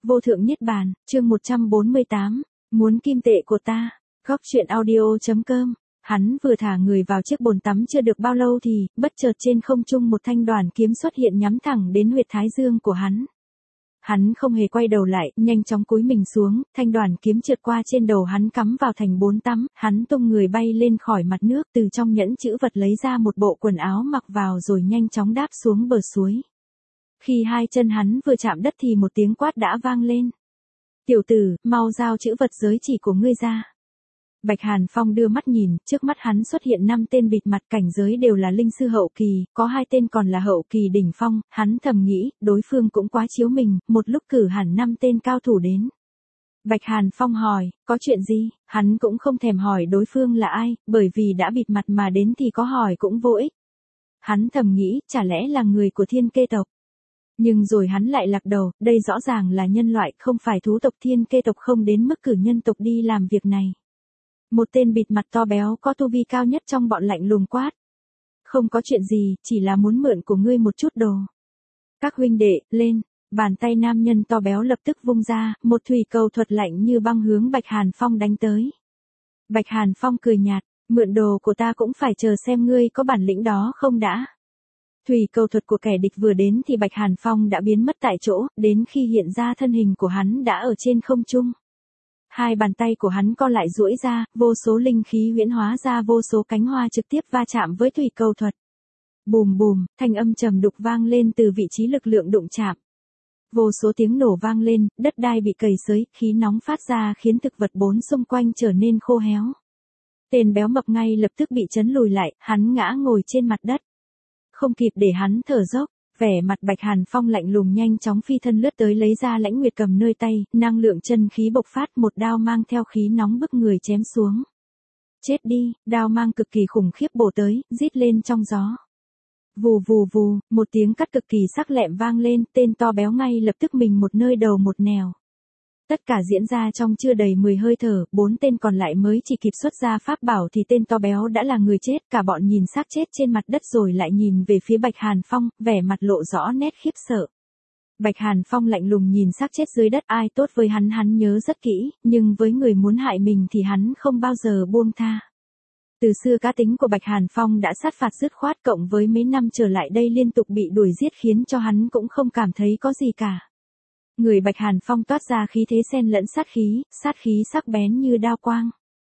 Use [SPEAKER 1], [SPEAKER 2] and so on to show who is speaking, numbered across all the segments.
[SPEAKER 1] Vô thượng niết bàn, chương 148, muốn kim tệ của ta. Góc truyện audio.com. Hắn vừa thả người vào chiếc bồn tắm chưa được bao lâu thì, bất chợt trên không trung một thanh đoàn kiếm xuất hiện nhắm thẳng đến huyệt thái dương của hắn. Hắn không hề quay đầu lại, nhanh chóng cúi mình xuống, thanh đoàn kiếm trượt qua trên đầu hắn cắm vào thành bồn tắm, hắn tung người bay lên khỏi mặt nước, từ trong nhẫn chữ vật lấy ra một bộ quần áo mặc vào rồi nhanh chóng đáp xuống bờ suối. Khi hai chân hắn vừa chạm đất thì một tiếng quát đã vang lên. Tiểu tử, mau giao chữ vật giới chỉ của ngươi ra. Bạch Hàn Phong đưa mắt nhìn, trước mắt hắn xuất hiện 5 tên bịt mặt, cảnh giới đều là linh sư hậu kỳ, có 2 tên còn là hậu kỳ đỉnh phong, hắn thầm nghĩ, đối phương cũng quá chiếu mình, một lúc cử hẳn 5 tên cao thủ đến. Bạch Hàn Phong hỏi, có chuyện gì? Hắn cũng không thèm hỏi đối phương là ai, bởi vì đã bịt mặt mà đến thì có hỏi cũng vô ích. Hắn thầm nghĩ, chả lẽ là người của Thiên Kê tộc? Nhưng rồi hắn lại lạc đầu, đây rõ ràng là nhân loại, không phải thú tộc. Thiên Kê tộc không đến mức cử nhân tộc đi làm việc này. Một tên bịt mặt to béo có tu vi cao nhất trong bọn lạnh lùng quát. Không có chuyện gì, chỉ là muốn mượn của ngươi một chút đồ. Các huynh đệ, lên. Bàn tay nam nhân to béo lập tức vung ra, một thủy cầu thuật lạnh như băng hướng Bạch Hàn Phong đánh tới. Bạch Hàn Phong cười nhạt, mượn đồ của ta cũng phải chờ xem ngươi có bản lĩnh đó không đã. Thủy cầu thuật của kẻ địch vừa đến thì Bạch Hàn Phong đã biến mất tại chỗ, đến khi hiện ra thân hình của hắn đã ở trên không trung. Hai bàn tay của hắn co lại duỗi ra, vô số linh khí huyễn hóa ra vô số cánh hoa trực tiếp va chạm với thủy cầu thuật. Bùm bùm, thanh âm trầm đục vang lên từ vị trí lực lượng đụng chạm. Vô số tiếng nổ vang lên, đất đai bị cầy xới, khí nóng phát ra khiến thực vật bốn xung quanh trở nên khô héo. Tên béo mập ngay lập tức bị chấn lùi lại, hắn ngã ngồi trên mặt đất. Không kịp để hắn thở dốc, vẻ mặt Bạch Hàn Phong lạnh lùng nhanh chóng phi thân lướt tới lấy ra lãnh nguyệt cầm nơi tay, năng lượng chân khí bộc phát, một đao mang theo khí nóng bức người chém xuống. Chết đi, đao mang cực kỳ khủng khiếp bổ tới, rít lên trong gió. Vù vù vù, một tiếng cắt cực kỳ sắc lẹm vang lên, tên to béo ngay lập tức mình một nơi đầu một nẻo. Tất cả diễn ra trong chưa đầy 10 hơi thở, 4 tên còn lại mới chỉ kịp xuất ra pháp bảo thì tên to béo đã là người chết, cả bọn nhìn xác chết trên mặt đất rồi lại nhìn về phía Bạch Hàn Phong, vẻ mặt lộ rõ nét khiếp sợ. Bạch Hàn Phong lạnh lùng nhìn xác chết dưới đất, ai tốt với hắn nhớ rất kỹ, nhưng với người muốn hại mình thì hắn không bao giờ buông tha. Từ xưa cá tính của Bạch Hàn Phong đã sát phạt dứt khoát, cộng với mấy năm trở lại đây liên tục bị đuổi giết khiến cho hắn cũng không cảm thấy có gì cả. Người Bạch Hàn Phong toát ra khí thế xen lẫn sát khí sắc bén như đao quang.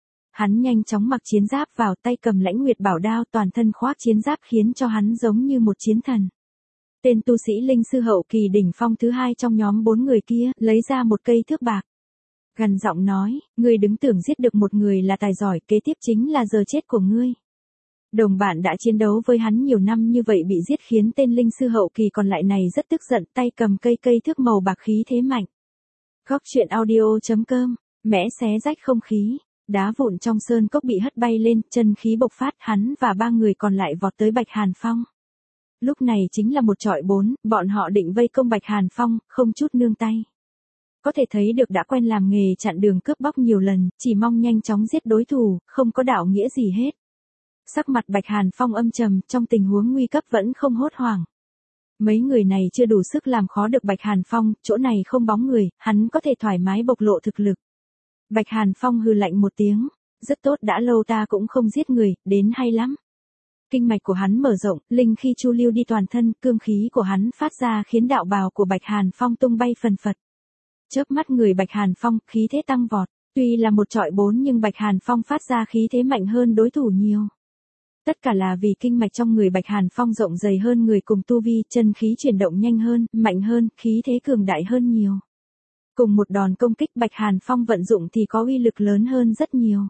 [SPEAKER 1] Hắn nhanh chóng mặc chiến giáp vào, tay cầm lãnh nguyệt bảo đao, toàn thân khoác chiến giáp khiến cho hắn giống như một chiến thần. Tên tu sĩ linh sư hậu kỳ đỉnh phong thứ hai trong nhóm 4 người kia, lấy ra một cây thước bạc. Gằn giọng nói, ngươi đứng tưởng giết được một người là tài giỏi, kế tiếp chính là giờ chết của ngươi. Đồng bạn đã chiến đấu với hắn nhiều năm như vậy bị giết khiến tên linh sư hậu kỳ còn lại này rất tức giận, tay cầm cây thước màu bạc khí thế mạnh. Góc truyện audio.com, mẽ xé rách không khí, đá vụn trong sơn cốc bị hất bay lên, chân khí bộc phát, hắn và 3 người còn lại vọt tới Bạch Hàn Phong. Lúc này chính là một chọi 4, bọn họ định vây công Bạch Hàn Phong, không chút nương tay. Có thể thấy được đã quen làm nghề chặn đường cướp bóc nhiều lần, chỉ mong nhanh chóng giết đối thủ, không có đạo nghĩa gì hết. Sắc mặt Bạch Hàn Phong âm trầm, trong tình huống nguy cấp vẫn không hốt hoảng. Mấy người này chưa đủ sức làm khó được Bạch Hàn Phong, chỗ này không bóng người, hắn có thể thoải mái bộc lộ thực lực. Bạch Hàn Phong hừ lạnh một tiếng, rất tốt, đã lâu ta cũng không giết người, đến hay lắm. Kinh mạch của hắn mở rộng, linh khí chu lưu đi toàn thân, cương khí của hắn phát ra khiến đạo bào của Bạch Hàn Phong tung bay phần phật. Chớp mắt người Bạch Hàn Phong, khí thế tăng vọt, tuy là một chọi 4 nhưng Bạch Hàn Phong phát ra khí thế mạnh hơn đối thủ nhiều. Tất cả là vì kinh mạch trong người Bạch Hàn Phong rộng dày hơn người cùng tu vi, chân khí chuyển động nhanh hơn, mạnh hơn, khí thế cường đại hơn nhiều. Cùng một đòn công kích Bạch Hàn Phong vận dụng thì có uy lực lớn hơn rất nhiều.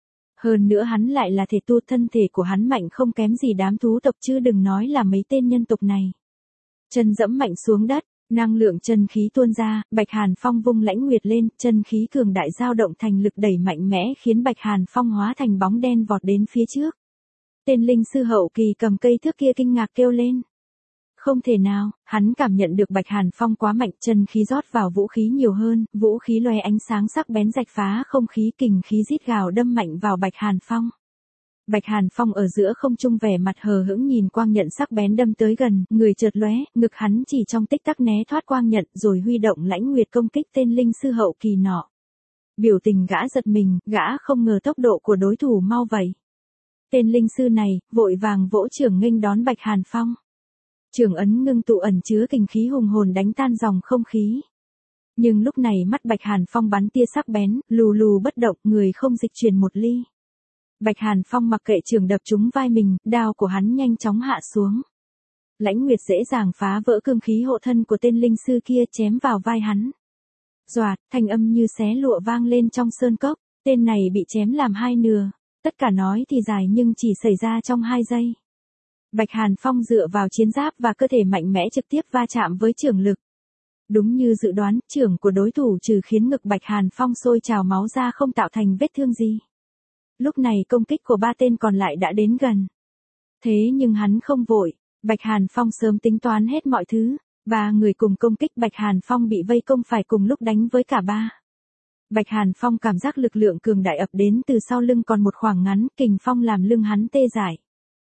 [SPEAKER 1] Hơn nữa hắn lại là thể tu, thân thể của hắn mạnh không kém gì đám thú tộc chứ đừng nói là mấy tên nhân tộc này. Chân dẫm mạnh xuống đất, năng lượng chân khí tuôn ra, Bạch Hàn Phong vung lãnh nguyệt lên, chân khí cường đại dao động thành lực đẩy mạnh mẽ khiến Bạch Hàn Phong hóa thành bóng đen vọt đến phía trước. Tên linh sư hậu kỳ cầm cây thước kia kinh ngạc kêu lên. Không thể nào, hắn cảm nhận được Bạch Hàn Phong quá mạnh, chân khí rót vào vũ khí nhiều hơn, vũ khí loé ánh sáng sắc bén rạch phá không khí, kình khí rít gào đâm mạnh vào Bạch Hàn Phong. Bạch Hàn Phong ở giữa không trung vẻ mặt hờ hững nhìn quang nhận sắc bén đâm tới gần, người chợt lóe, ngực hắn chỉ trong tích tắc né thoát quang nhận rồi huy động lãnh nguyệt công kích tên linh sư hậu kỳ nọ. Biểu tình gã giật mình, gã không ngờ tốc độ của đối thủ mau vậy. Tên linh sư này, vội vàng vỗ chưởng nghênh đón Bạch Hàn Phong. Chưởng ấn ngưng tụ ẩn chứa kình khí hùng hồn đánh tan dòng không khí. Nhưng lúc này mắt Bạch Hàn Phong bắn tia sắc bén, lù lù bất động, người không dịch chuyển một ly. Bạch Hàn Phong mặc kệ chưởng đập trúng vai mình, đao của hắn nhanh chóng hạ xuống. Lãnh nguyệt dễ dàng phá vỡ cương khí hộ thân của tên linh sư kia chém vào vai hắn. Doạt, thanh âm như xé lụa vang lên trong sơn cốc, tên này bị chém làm hai nửa. Tất cả nói thì dài nhưng chỉ xảy ra trong 2 giây. Bạch Hàn Phong dựa vào chiến giáp và cơ thể mạnh mẽ trực tiếp va chạm với chưởng lực. Đúng như dự đoán, chưởng của đối thủ trừ khiến ngực Bạch Hàn Phong sôi trào máu ra không tạo thành vết thương gì. Lúc này công kích của 3 tên còn lại đã đến gần. Thế nhưng hắn không vội, Bạch Hàn Phong sớm tính toán hết mọi thứ. 3 người cùng công kích Bạch Hàn Phong bị vây công phải cùng lúc đánh với cả 3. Bạch Hàn Phong cảm giác lực lượng cường đại ập đến từ sau lưng còn một khoảng ngắn, kình phong làm lưng hắn tê dại.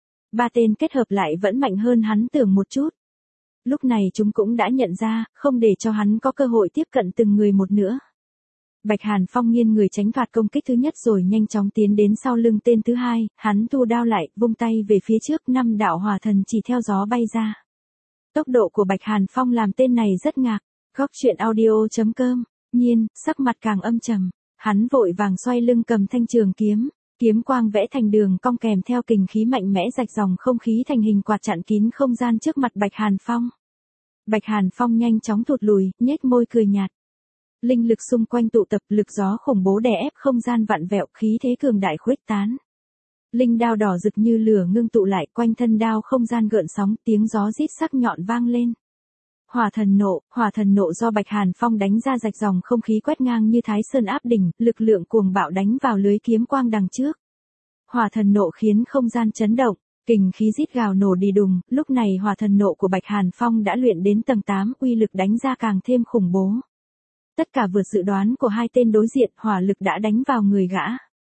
[SPEAKER 1] 3 tên kết hợp lại vẫn mạnh hơn hắn tưởng một chút. Lúc này chúng cũng đã nhận ra, không để cho hắn có cơ hội tiếp cận từng người một nữa. Bạch Hàn Phong nghiêng người tránh thoát công kích thứ nhất rồi nhanh chóng tiến đến sau lưng tên thứ hai, hắn thu đao lại, vung tay về phía trước, 5 đạo hỏa thần chỉ theo gió bay ra. Tốc độ của Bạch Hàn Phong làm tên này rất ngạc. Góc truyện audio.com. Nhiên, sắc mặt càng âm trầm, hắn vội vàng xoay lưng cầm thanh trường kiếm, kiếm quang vẽ thành đường cong kèm theo kình khí mạnh mẽ rạch dòng không khí thành hình quạt chặn kín không gian trước mặt Bạch Hàn Phong. Bạch Hàn Phong nhanh chóng thụt lùi, nhếch môi cười nhạt. Linh lực xung quanh tụ tập, lực gió khủng bố đè ép không gian vặn vẹo, khí thế cường đại khuếch tán. Linh đao đỏ rực như lửa ngưng tụ lại, quanh thân đao không gian gợn sóng, tiếng gió rít sắc nhọn vang lên. Hỏa thần nộ do Bạch Hàn Phong đánh ra rạch dòng không khí quét ngang như Thái Sơn áp đỉnh, lực lượng cuồng bạo đánh vào lưới kiếm quang đằng trước. Hỏa thần nộ khiến không gian chấn động, kình khí rít gào nổ đi đùng, lúc này hỏa thần nộ của Bạch Hàn Phong đã luyện đến tầng 8, uy lực đánh ra càng thêm khủng bố. Tất cả vượt dự đoán của 2 tên đối diện, hỏa lực đã đánh vào người gã.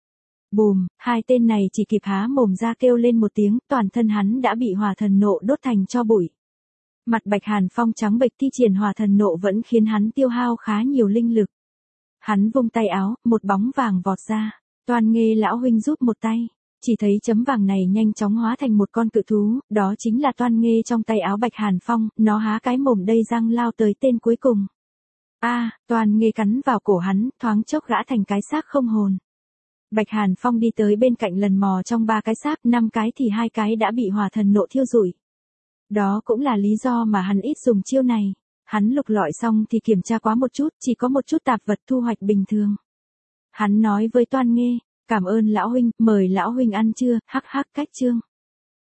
[SPEAKER 1] Bùm, 2 tên này chỉ kịp há mồm ra kêu lên một tiếng, toàn thân hắn đã bị hỏa thần nộ đốt thành tro bụi. Mặt Bạch Hàn Phong trắng bệch, thi triển hỏa thần nộ vẫn khiến hắn tiêu hao khá nhiều linh lực. Hắn vung tay áo, một bóng vàng vọt ra. Toan Nghê lão huynh giúp một tay. Chỉ thấy chấm vàng này nhanh chóng hóa thành một con cự thú, đó chính là Toan Nghê trong tay áo Bạch Hàn Phong, nó há cái mồm đầy răng lao tới tên cuối cùng. Toan Nghê cắn vào cổ hắn, thoáng chốc gã thành cái xác không hồn. Bạch Hàn Phong đi tới bên cạnh lần mò trong 3 cái xác, 5 cái thì 2 cái đã bị hỏa thần nộ thiêu rụi. Đó cũng là lý do mà hắn ít dùng chiêu này. Hắn lục lọi xong thì kiểm tra quá một chút, chỉ có một chút tạp vật thu hoạch bình thường. Hắn nói với Toan Nghê, cảm ơn lão huynh, mời lão huynh ăn trưa, hắc hắc cách chương.